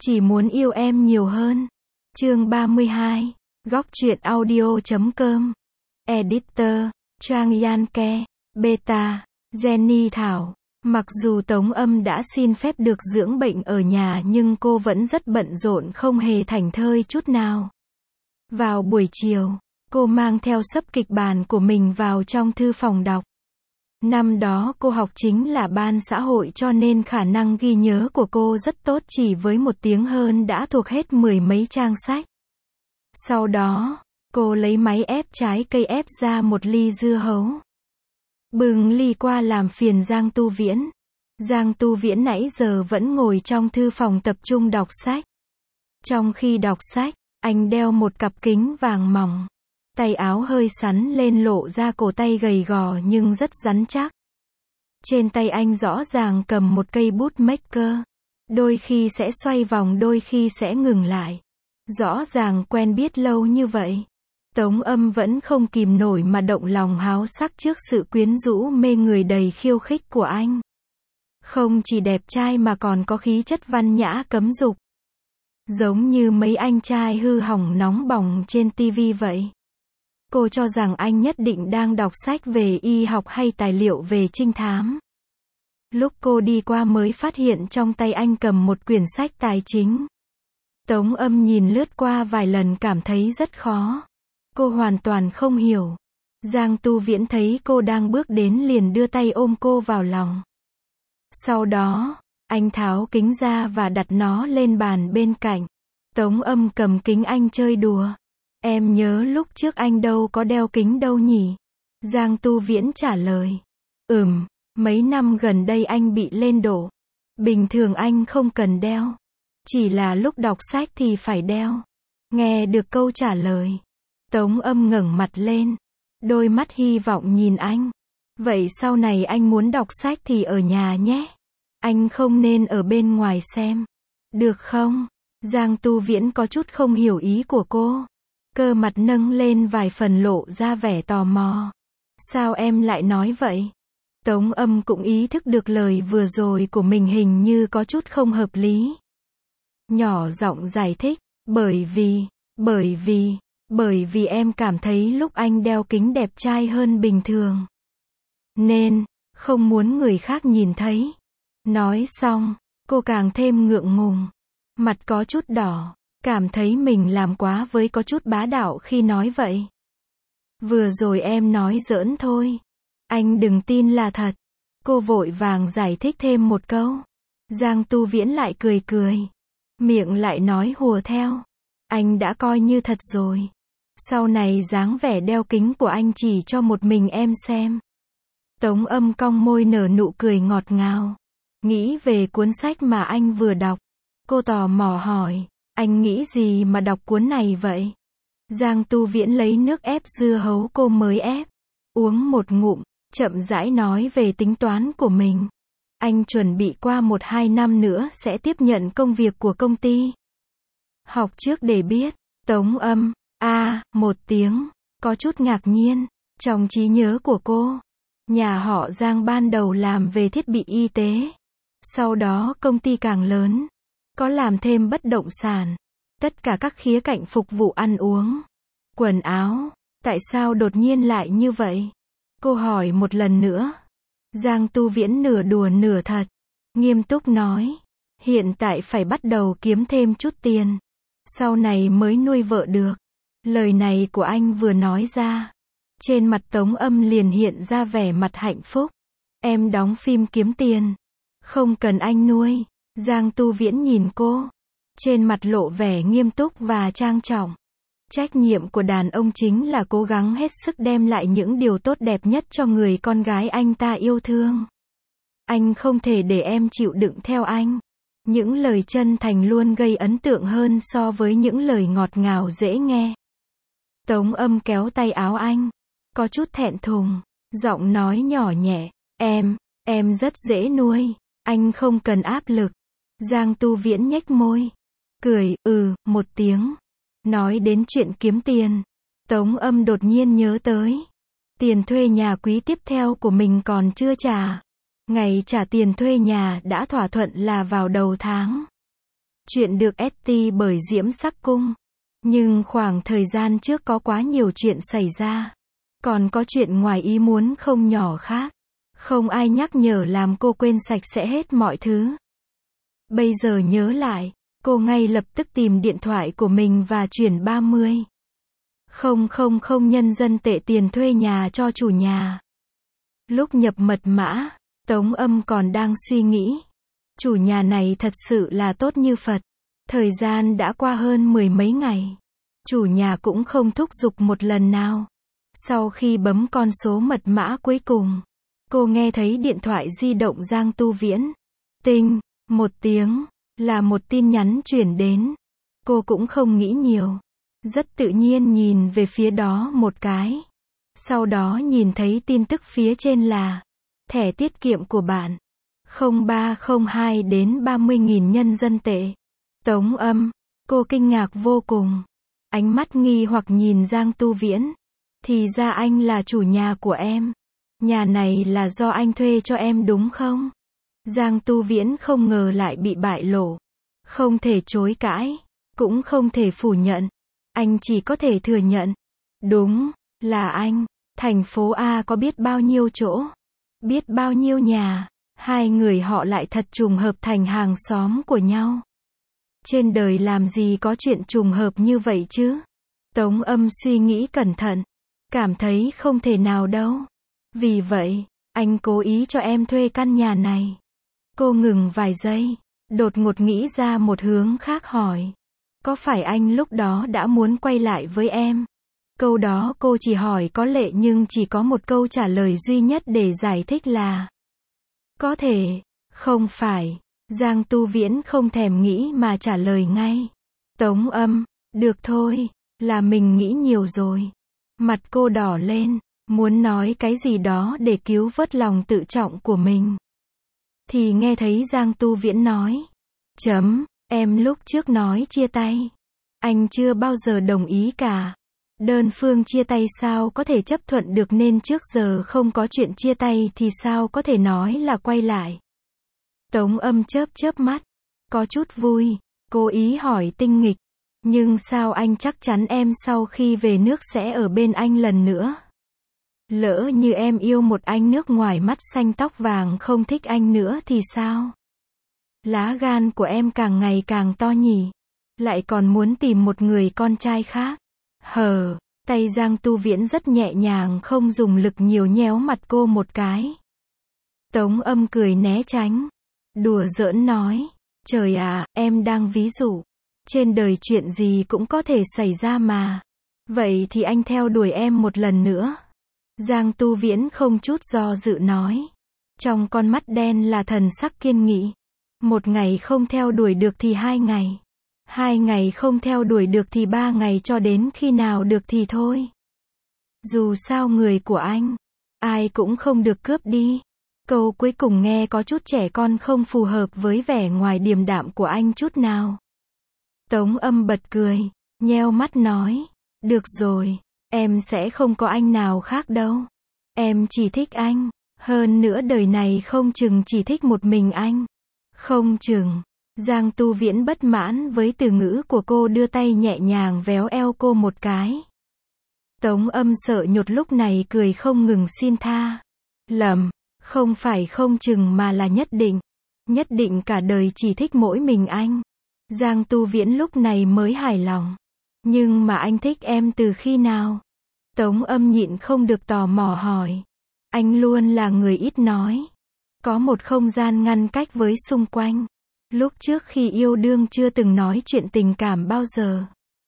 Chỉ muốn yêu em nhiều hơn. Chương 32. Góc truyện audio.com. Editor, Trang Yanke, Beta, Jenny Thảo. Mặc dù Tống Âm đã xin phép được dưỡng bệnh ở nhà nhưng cô vẫn rất bận rộn không hề thảnh thơi chút nào. Vào buổi chiều, cô mang theo xấp kịch bản của mình vào trong thư phòng đọc. Năm đó cô học chính là ban xã hội cho nên khả năng ghi nhớ của cô rất tốt, chỉ với 1 tiếng hơn đã thuộc hết 10 mấy trang sách. Sau đó, cô lấy máy ép trái cây ép ra 1 ly dưa hấu. Bưng ly qua làm phiền Giang Tu Viễn. Giang Tu Viễn nãy giờ vẫn ngồi trong thư phòng tập trung đọc sách. Trong khi đọc sách, anh đeo một cặp kính vàng mỏng. Tay áo hơi sắn lên lộ ra cổ tay gầy gò nhưng rất rắn chắc. Trên tay anh rõ ràng cầm một cây bút marker. Đôi khi sẽ xoay vòng, đôi khi sẽ ngừng lại. Rõ ràng quen biết lâu như vậy. Tống Âm vẫn không kìm nổi mà động lòng háo sắc trước sự quyến rũ mê người đầy khiêu khích của anh. Không chỉ đẹp trai mà còn có khí chất văn nhã cấm dục. Giống như mấy anh trai hư hỏng nóng bỏng trên TV vậy. Cô cho rằng anh nhất định đang đọc sách về y học hay tài liệu về trinh thám. Lúc cô đi qua mới phát hiện trong tay anh cầm một quyển sách tài chính. Tống Âm nhìn lướt qua vài lần cảm thấy rất khó. Cô hoàn toàn không hiểu. Giang Tu Viễn thấy cô đang bước đến liền đưa tay ôm cô vào lòng. Sau đó, anh tháo kính ra và đặt nó lên bàn bên cạnh. Tống Âm cầm kính anh chơi đùa. Em nhớ lúc trước anh đâu có đeo kính đâu nhỉ? Giang Tu Viễn trả lời. Mấy năm gần đây anh bị lên đổ. Bình thường anh không cần đeo. Chỉ là lúc đọc sách thì phải đeo. Nghe được câu trả lời, Tống Âm ngẩng mặt lên. Đôi mắt hy vọng nhìn anh. Vậy sau này anh muốn đọc sách thì ở nhà nhé. Anh không nên ở bên ngoài xem. Được không? Giang Tu Viễn có chút không hiểu ý của cô. Cơ mặt nâng lên vài phần lộ ra vẻ tò mò. Sao em lại nói vậy? Tống Âm cũng ý thức được lời vừa rồi của mình hình như có chút không hợp lý. Nhỏ giọng giải thích, bởi vì em cảm thấy lúc anh đeo kính đẹp trai hơn bình thường. Nên, không muốn người khác nhìn thấy. Nói xong, cô càng thêm ngượng ngùng. Mặt có chút đỏ. Cảm thấy mình làm quá với có chút bá đạo khi nói vậy. Vừa rồi em nói giỡn thôi. Anh đừng tin là thật. Cô vội vàng giải thích thêm một câu. Giang Tu Viễn lại cười cười. Miệng lại nói hùa theo. Anh đã coi như thật rồi. Sau này dáng vẻ đeo kính của anh chỉ cho một mình em xem. Tống Âm cong môi nở nụ cười ngọt ngào. Nghĩ về cuốn sách mà anh vừa đọc. Cô tò mò hỏi. Anh nghĩ gì mà đọc cuốn này vậy? Giang Tu Viễn lấy nước ép dưa hấu cô mới ép. Uống một ngụm, chậm rãi nói về tính toán của mình. Anh chuẩn bị qua 1-2 năm nữa sẽ tiếp nhận công việc của công ty. Học trước để biết. Tống Âm, một tiếng, có chút ngạc nhiên. Trong trí nhớ của cô, nhà họ Giang ban đầu làm về thiết bị y tế. Sau đó công ty càng lớn. Có làm thêm bất động sản. Tất cả các khía cạnh phục vụ ăn uống. Quần áo. Tại sao đột nhiên lại như vậy? Cô hỏi một lần nữa. Giang Tu Viễn nửa đùa nửa thật. Nghiêm túc nói. Hiện tại phải bắt đầu kiếm thêm chút tiền. Sau này mới nuôi vợ được. Lời này của anh vừa nói ra. Trên mặt Tống Âm liền hiện ra vẻ mặt hạnh phúc. Em đóng phim kiếm tiền. Không cần anh nuôi. Giang Tu Viễn nhìn cô. Trên mặt lộ vẻ nghiêm túc và trang trọng. Trách nhiệm của đàn ông chính là cố gắng hết sức đem lại những điều tốt đẹp nhất cho người con gái anh ta yêu thương. Anh không thể để em chịu đựng theo anh. Những lời chân thành luôn gây ấn tượng hơn so với những lời ngọt ngào dễ nghe. Tống Âm kéo tay áo anh. Có chút thẹn thùng. Giọng nói nhỏ nhẹ. Em rất dễ nuôi. Anh không cần áp lực. Giang Tu Viễn nhếch môi. Cười, một tiếng. Nói đến chuyện kiếm tiền. Tống Âm đột nhiên nhớ tới. Tiền thuê nhà quý tiếp theo của mình còn chưa trả. Ngày trả tiền thuê nhà đã thỏa thuận là vào đầu tháng. Chuyện được ST bởi Diễm Sắc Cung. Nhưng khoảng thời gian trước có quá nhiều chuyện xảy ra. Còn có chuyện ngoài ý muốn không nhỏ khác. Không ai nhắc nhở làm cô quên sạch sẽ hết mọi thứ. Bây giờ nhớ lại, cô ngay lập tức tìm điện thoại của mình và chuyển 30.000 nhân dân tệ tiền thuê nhà cho chủ nhà. Lúc nhập mật mã, Tống Âm còn đang suy nghĩ. Chủ nhà này thật sự là tốt như Phật. Thời gian đã qua hơn 10 mấy ngày. Chủ nhà cũng không thúc giục một lần nào. Sau khi bấm con số mật mã cuối cùng, cô nghe thấy điện thoại di động Giang Tu Viễn. Tinh, một tiếng, là một tin nhắn chuyển đến. Cô cũng không nghĩ nhiều. Rất tự nhiên nhìn về phía đó một cái. Sau đó nhìn thấy tin tức phía trên là thẻ tiết kiệm của bạn. 0302 đến 30.000 nhân dân tệ. Tống Âm, cô kinh ngạc vô cùng. Ánh mắt nghi hoặc nhìn Giang Tu Viễn. Thì ra anh là chủ nhà của em. Nhà này là do anh thuê cho em đúng không? Giang Tu Viễn không ngờ lại bị bại lộ. Không thể chối cãi, cũng không thể phủ nhận. Anh chỉ có thể thừa nhận. Đúng, là anh. Thành phố A có biết bao nhiêu chỗ, biết bao nhiêu nhà. Hai người họ lại thật trùng hợp thành hàng xóm của nhau. Trên đời làm gì có chuyện trùng hợp như vậy chứ? Tống Âm suy nghĩ cẩn thận. Cảm thấy không thể nào đâu. Vì vậy, anh cố ý cho em thuê căn nhà này. Cô ngừng vài giây, đột ngột nghĩ ra một hướng khác hỏi. Có phải anh lúc đó đã muốn quay lại với em? Câu đó cô chỉ hỏi có lệ nhưng chỉ có một câu trả lời duy nhất để giải thích là có thể, không phải. Giang Tu Viễn không thèm nghĩ mà trả lời ngay. Tống Âm, được thôi, là mình nghĩ nhiều rồi. Mặt cô đỏ lên, muốn nói cái gì đó để cứu vớt lòng tự trọng của mình. Thì nghe thấy Giang Tu Viễn nói. Em lúc trước nói chia tay. Anh chưa bao giờ đồng ý cả. Đơn phương chia tay sao có thể chấp thuận được nên trước giờ không có chuyện chia tay thì sao có thể nói là quay lại. Tống Âm chớp chớp mắt. Có chút vui, cố ý hỏi tinh nghịch. Nhưng sao anh chắc chắn em sau khi về nước sẽ ở bên anh lần nữa? Lỡ như em yêu một anh nước ngoài mắt xanh tóc vàng không thích anh nữa thì sao? Lá gan của em càng ngày càng to nhỉ? Lại còn muốn tìm một người con trai khác. Tay Giang Tu Viễn rất nhẹ nhàng không dùng lực nhiều nhéo mặt cô một cái. Tống Âm cười né tránh. Đùa giỡn nói. Trời ạ, em đang ví dụ. Trên đời chuyện gì cũng có thể xảy ra mà. Vậy thì anh theo đuổi em một lần nữa. Giang Tu Viễn không chút do dự nói. Trong con mắt đen là thần sắc kiên nghị. Một ngày không theo đuổi được thì 2 ngày. 2 ngày không theo đuổi được thì 3 ngày cho đến khi nào được thì thôi. Dù sao người của anh, ai cũng không được cướp đi. Câu cuối cùng nghe có chút trẻ con không phù hợp với vẻ ngoài điềm đạm của anh chút nào. Tống Âm bật cười, nheo mắt nói. Được rồi, em sẽ không có anh nào khác đâu. Em chỉ thích anh. Hơn nữa đời này không chừng chỉ thích một mình anh. Không chừng. Giang Tu Viễn bất mãn với từ ngữ của cô đưa tay nhẹ nhàng véo eo cô một cái. Tống Âm sợ nhột lúc này cười không ngừng xin tha. Lầm, không phải không chừng mà là nhất định. Nhất định cả đời chỉ thích mỗi mình anh. Giang Tu Viễn lúc này mới hài lòng. Nhưng mà anh thích em từ khi nào? Tống Âm nhịn không được tò mò hỏi. Anh luôn là người ít nói. Có một không gian ngăn cách với xung quanh. Lúc trước khi yêu đương chưa từng nói chuyện tình cảm bao giờ.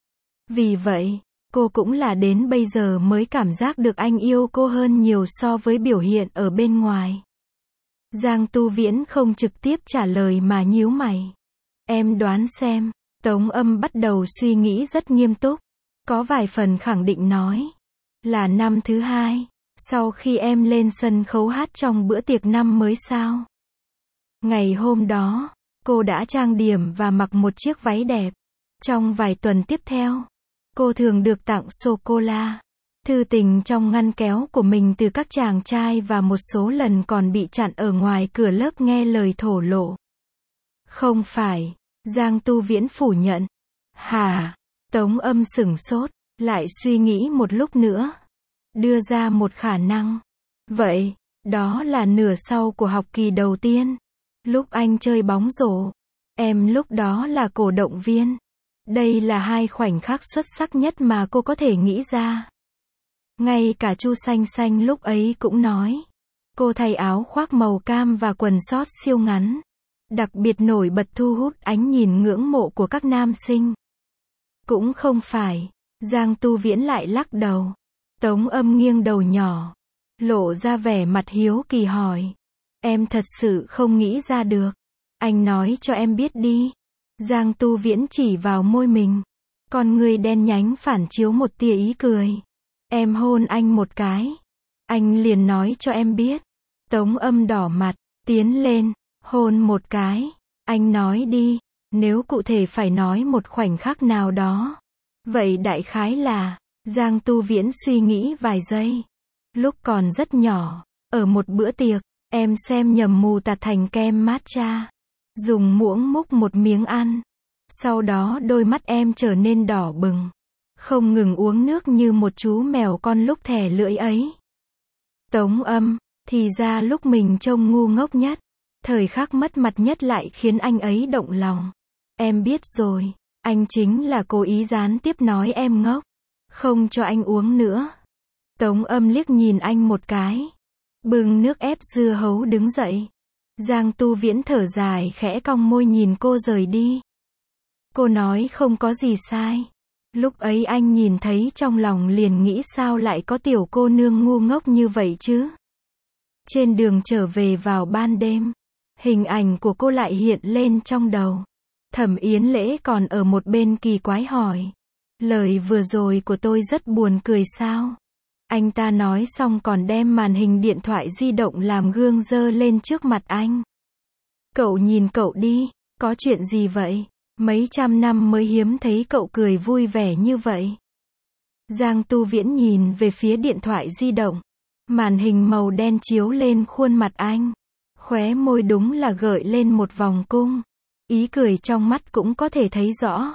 Vì vậy, cô cũng là đến bây giờ mới cảm giác được anh yêu cô hơn nhiều so với biểu hiện ở bên ngoài. Giang Tu Viễn không trực tiếp trả lời mà nhíu mày. Em đoán xem. Tống Âm bắt đầu suy nghĩ rất nghiêm túc. Có vài phần khẳng định nói. Là năm thứ 2. Sau khi em lên sân khấu hát trong bữa tiệc năm mới sao? Ngày hôm đó, cô đã trang điểm và mặc một chiếc váy đẹp. Trong vài tuần tiếp theo, cô thường được tặng sô-cô-la, thư tình trong ngăn kéo của mình từ các chàng trai và một số lần còn bị chặn ở ngoài cửa lớp nghe lời thổ lộ. Không phải. Giang Tu Viễn phủ nhận. Hả? Tống Âm sửng sốt, lại suy nghĩ một lúc nữa. Đưa ra một khả năng. Vậy, đó là nửa sau của học kỳ đầu tiên. Lúc anh chơi bóng rổ. Em lúc đó là cổ động viên. Đây là hai khoảnh khắc xuất sắc nhất mà cô có thể nghĩ ra. Ngay cả Chu Xanh Xanh lúc ấy cũng nói. Cô thay áo khoác màu cam và quần short siêu ngắn. Đặc biệt nổi bật thu hút ánh nhìn ngưỡng mộ của các nam sinh. Cũng không phải. Giang Tu Viễn lại lắc đầu. Tống Âm nghiêng đầu nhỏ. Lộ ra vẻ mặt hiếu kỳ hỏi. Em thật sự không nghĩ ra được. Anh nói cho em biết đi. Giang Tu Viễn chỉ vào môi mình. Con người đen nhánh phản chiếu một tia ý cười. Em hôn anh một cái. Anh liền nói cho em biết. Tống Âm đỏ mặt, tiến lên, hôn một cái. Anh nói đi, nếu cụ thể phải nói một khoảnh khắc nào đó. Vậy đại khái là, Giang Tu Viễn suy nghĩ vài giây. Lúc còn rất nhỏ, ở một bữa tiệc, em xem nhầm mù tạt thành kem matcha. Dùng muỗng múc một miếng ăn. Sau đó đôi mắt em trở nên đỏ bừng. Không ngừng uống nước như một chú mèo con lúc thè lưỡi ấy. Tống Âm, thì ra lúc mình trông ngu ngốc nhất, thời khắc mất mặt nhất lại khiến anh ấy động lòng. Em biết rồi, anh chính là cố ý gián tiếp nói em ngốc. Không cho anh uống nữa. Tống Âm liếc nhìn anh một cái. Bưng nước ép dưa hấu đứng dậy. Giang Tu Viễn thở dài khẽ cong môi nhìn cô rời đi. Cô nói không có gì sai. Lúc ấy anh nhìn thấy trong lòng liền nghĩ sao lại có tiểu cô nương ngu ngốc như vậy chứ. Trên đường trở về vào ban đêm, hình ảnh của cô lại hiện lên trong đầu. Thẩm Yến Lễ còn ở một bên kỳ quái hỏi. Lời vừa rồi của tôi rất buồn cười sao? Anh ta nói xong còn đem màn hình điện thoại di động làm gương giơ lên trước mặt anh. Cậu nhìn cậu đi, có chuyện gì vậy? Mấy trăm năm mới hiếm thấy cậu cười vui vẻ như vậy. Giang Tu Viễn nhìn về phía điện thoại di động. Màn hình màu đen chiếu lên khuôn mặt anh. Khóe môi đúng là gợi lên một vòng cung. Ý cười trong mắt cũng có thể thấy rõ.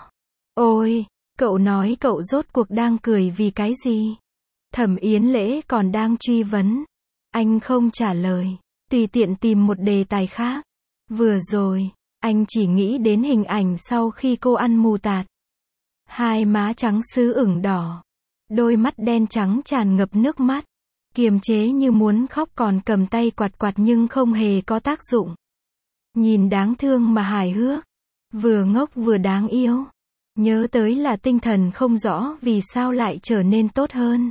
Ôi, cậu nói cậu rốt cuộc đang cười vì cái gì? Thẩm Yến Lễ còn đang truy vấn. Anh không trả lời, tùy tiện tìm một đề tài khác. Vừa rồi, anh chỉ nghĩ đến hình ảnh sau khi cô ăn mù tạt. Hai má trắng sứ ửng đỏ. Đôi mắt đen trắng tràn ngập nước mắt. Kiềm chế như muốn khóc còn cầm tay quạt quạt nhưng không hề có tác dụng. Nhìn đáng thương mà hài hước. Vừa ngốc vừa đáng yêu. Nhớ tới là tinh thần không rõ vì sao lại trở nên tốt hơn.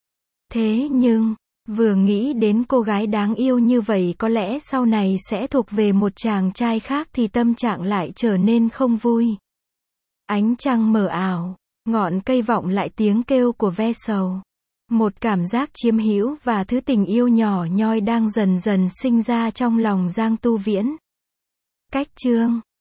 Thế nhưng, vừa nghĩ đến cô gái đáng yêu như vậy có lẽ sau này sẽ thuộc về một chàng trai khác thì tâm trạng lại trở nên không vui. Ánh trăng mờ ảo, ngọn cây vọng lại tiếng kêu của ve sầu. Một cảm giác chiếm hữu và thứ tình yêu nhỏ nhoi đang dần dần sinh ra trong lòng Giang Tu Viễn. Cách chương